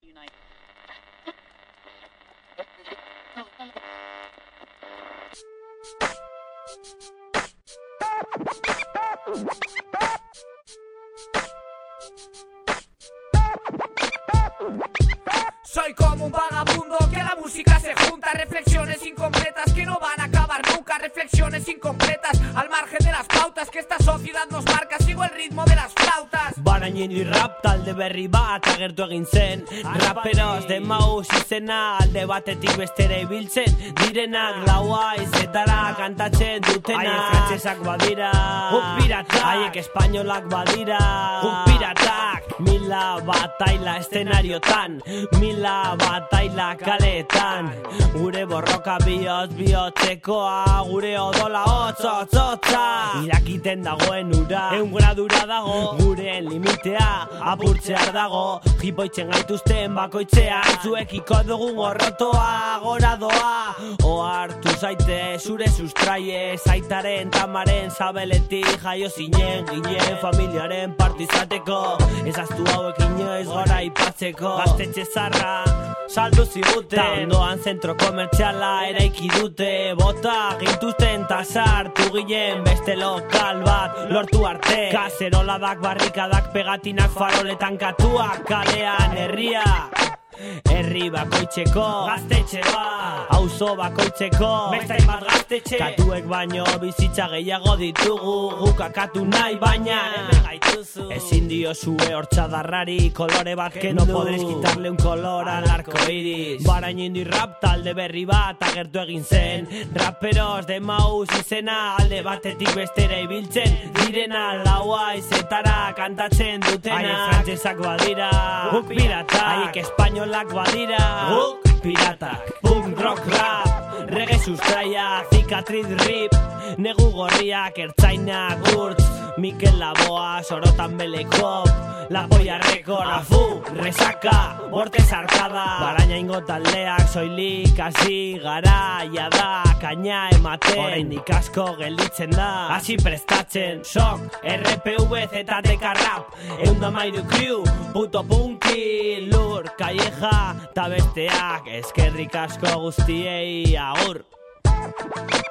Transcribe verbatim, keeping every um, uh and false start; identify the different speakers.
Speaker 1: Soy como un vagabundo que la música se junta. Reflexiones incompletas que no van a acabar nunca. Reflexiones incompletas al margen de las pautas que esta sociedad nos marca. Sigo el ritmo de las flautas.
Speaker 2: Barainen y rap talde berri bat agertu egin zen. Raperos de Maus izena alde batetik bestera ibiltzen direnak laua izetara kantatzen dutena. Haiek frantsesak badira, guk piratak. Haiek espainolak badira, guk piratak. Mila bataila eszenariotan, mila bataila kaletan. Gure borroka bihotz bihotzekoa, gure odola hotz hotz hotza. Irakiten dagoen ura, eun gradura dago. Gure limitea apurtzear dago. Jipoitzen gaituzten bakoitzean, zuekiko dugun gorrotoa gora doa. Ohartu zaite zure sustraie, zaitaren tamaren zabeletik jaio zinen. Ginen familiaren parte izateko, ezaztu hauek inoiz gora ipatzeko. Gaztetxe zarra saldu ziguten, ta ondoan zentro komertziala eraiki dute. Bota gintuzten ta sartu ginen beste lokal bat lortu arte. Kaseroladak, barrikadak, pegatinak, faroletan katuak, kalean herria. Herri bakoitzeko gaztetxe bat, auzo bakoitzeko beste hainbat gaztetxe. Katuek baino bizitza gehiago ditugu, guk akatu nahi baina hemen gaituzu. Ezin diozue hortzadarrari kolore bat kendu, no podréis quitarle un color al arco iris. Barainen y rap talde berri bat agertu egin zen. Raperos de Maus izena alde batetik bestera ibiltzen direna. Laua izetara kantatzen dutena. Haiek frantsesak badira, guk piratak. Haiek espainolak badira, guk piratak. Punk, rock, rap, reggae sustraia, cicatriz rip, negu gorriak, ertzainak, urtz, Mikel Laboa, sorotan belekop, La Polla Record, afu, resaka, bortez arkada. Barainaingo taldeak soilik hasi gara, jada, kaina ematen. Oraindik asko gelditzen da, hasi prestatzen. Sok, R P V, Z T K rap, eunda mairu crew, puto punki, lur, calleja, ta besteak, eskerrik asko guztiei, agur.